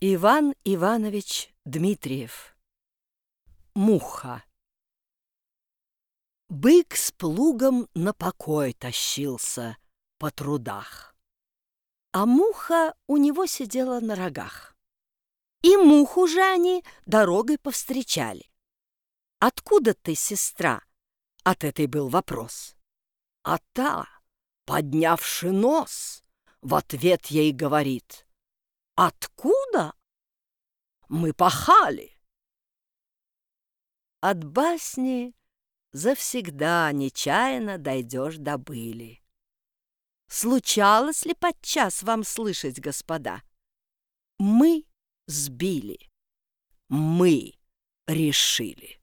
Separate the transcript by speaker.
Speaker 1: Иван Иванович Дмитриев. Муха. Бык с плугом на покой тащился по трудах, а муха у него сидела на рогах. И муху же они дорогой повстречали. «Откуда ты, сестра?» — от этой был вопрос. А та, поднявши нос, в ответ ей говорит: «Откуда? Мы пахали». От басни завсегда нечаянно дойдешь до были. Случалось ли подчас вам слышать, господа? Мы сбили, мы решили.